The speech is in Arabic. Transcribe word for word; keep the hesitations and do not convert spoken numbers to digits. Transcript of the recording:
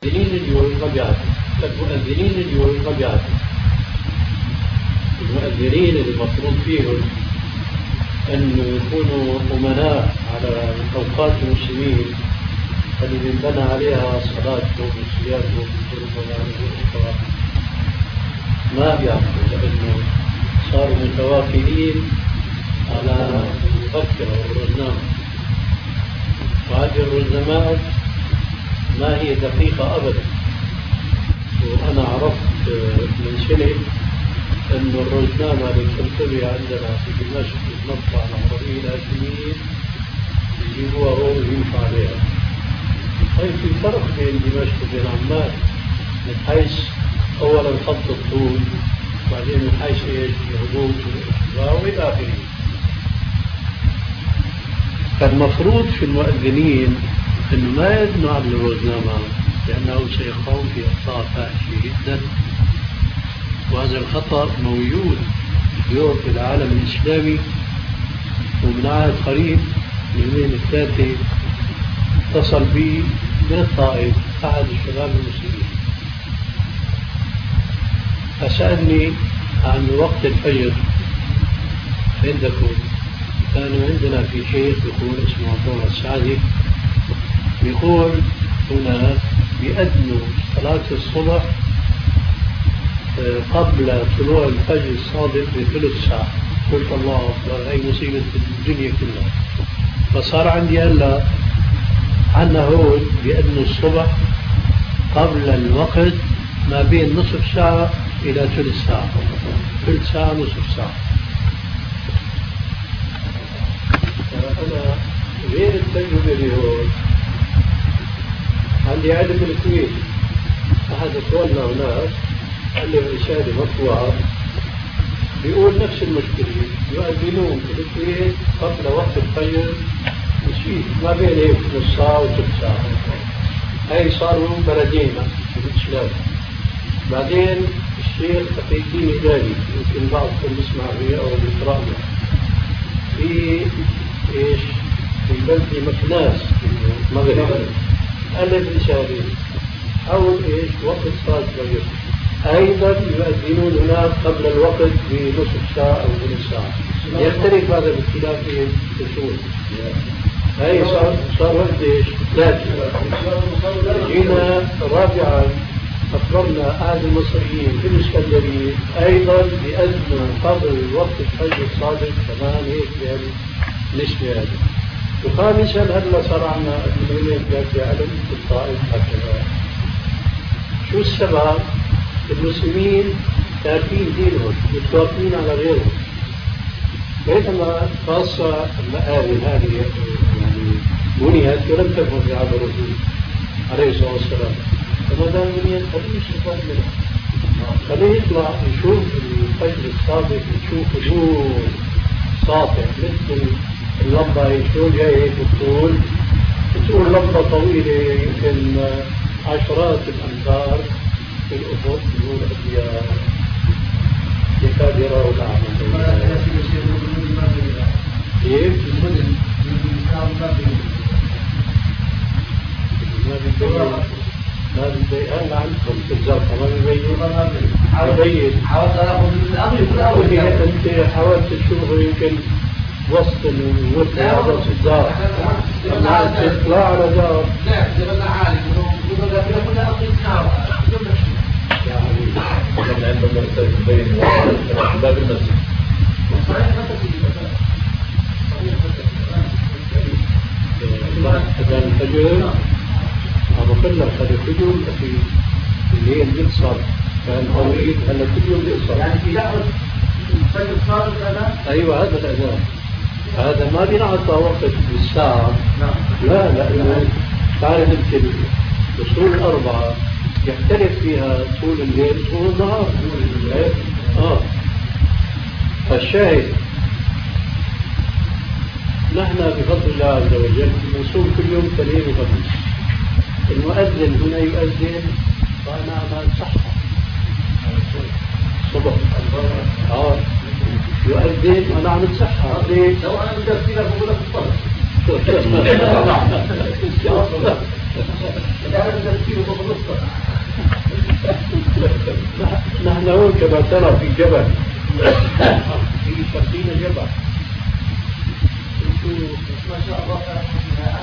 المؤذنين اليوم ما بيعرفوا، المؤذنين اليوم ما بيعرفوا. المؤذنين اللي المفروض فيهم أن يكونوا أمناء على أوقات المسلمين الذي بنى عليها صلاتهم وصيامهم وصيامهم ما بيعرفوا، لأنه صاروا متواكلين على المفكرة والرزنامة، وهذه الرزنامات ما هي دقيقة أبدا. وأنا عرفت من سنة أن الرزنامة اللي تنتبه عندنا في دمشق في المطبعة العربية الهاشمية يجيبوها هون ويمشوا عليها. طيب في فرق بين دمشق وبين عمان من حيث أولا خط الطول، وبعدين من حيث إيش الهبوط والإرتفاع وإلى آخره. فالمفروض في المؤذنين أنه ما يبنوا على الرزنامة، لأنه سيقوم في أخطاء فاحشة جدا، وهذا الخطأ موجود اليوم في العالم الإسلامي. ومن عهد قريب من يومين الثلاثة اتصل بي من الطائف أحد الشباب المسلمين فسألني عن وقت الفجر عندكم. كانوا عندنا في شيخ يقول اسمه عبد السعدي، يقول هنا بيأذنوا صلاة الصبح قبل طلوع الفجر الصادق بثلث ساعة. قلت الله أكبر، هي مصيبة الدنيا كلها. فصار عندي هلا عنا هون بيأذنوا الصبح قبل الوقت ما بين نصف ساعة إلى ثلث ساعة، ثلث ساعة نصف ساعة. أنا غير التجربة اللي هون عندي علم بالكويت، أحد أخواننا هناك قال لي رسالة مطبوعة بيقول نفس المشكلة، يؤذنون في الكويت قبل وقت الفجر نسيت ما بين هيك نص ساعة وثلث ساعة. هاي صاروا بلدين في الإسلام. بعدين الشيخ تقي الدين الهلالي يمكن بعضكم بيسمع فيه أو بيقرأ له في إيش في بلدة مكناس في المغرب، ألف رسالة حول إيش وقت صلاة الفجر أيضا يؤذنون هناك قبل الوقت بنصف ساعة أو بنصف ساعة. يختلف هذا باختلاف الأصول. هاي صار صار وقت إيش ثلاثة. جينا رابعا أخبرنا أحد المصريين في الإسكندرية أيضا بأذنوا قبل وقت الفجر الصادق كمان هيك بهذه النسبة هذه. وخامسا هلا صار عندنا أدمية في علم في الطائف هكذا. شو السبب؟ المسلمين تاركين دينهم متواكلين على غيرهم، بينما خاصة المآذن هذه يعني بنيت ولم تكن في عهد الرسول عليه الصلاة والسلام. فما دام بنيت خليه يستفاد منها، خليه يطلع يشوف الفجر الصادق، يشوف نور ساطع مثل اللمبة شلون جاية بالطول، بتقول لمبة طويلة يمكن عشرات الأمتار في الأفق نور أبيض يكاد يراه الأعمى. كيف؟ ما بيبين ما بيبين أنا عندكم في الزرقاء ما بيبين ما بيبين. حاولت أخذ من الأمر يكون أول أنت حاولت تشوفه يمكن وسط الوسط هذا الدار أما تطلع على دار لا جبلنا عالي وقلنا كنا أقل نار يعني كنا عندنا مرتب بين باب المسجد إذا الفجر أبو كلر خد الفجر في الليل بيقصر كان طويل هلا كل يوم بيقصر يعني في دعوة الفجر صار هذا أيوة هذا الأذان هذا ما بينعطى وقت بالساعة. لا لأنه تعرف انت الأصول الأربعة يختلف فيها طول الليل طول النهار. آه. فالشاهد نحن بفضل الله عز وجل نصوم كل يوم اثنين وخميس. المؤذن هنا يؤذن وأنا أعمل صحة صبح آه يؤذن وأنا عم تصحى. لو أنا بدي أفتيلك بقول لك الصلاة. لا أنا بدي أفتيلك بقول لك الصلاة. نحن هون كما ترى في جبل في سفينة جبل. ما شاء الله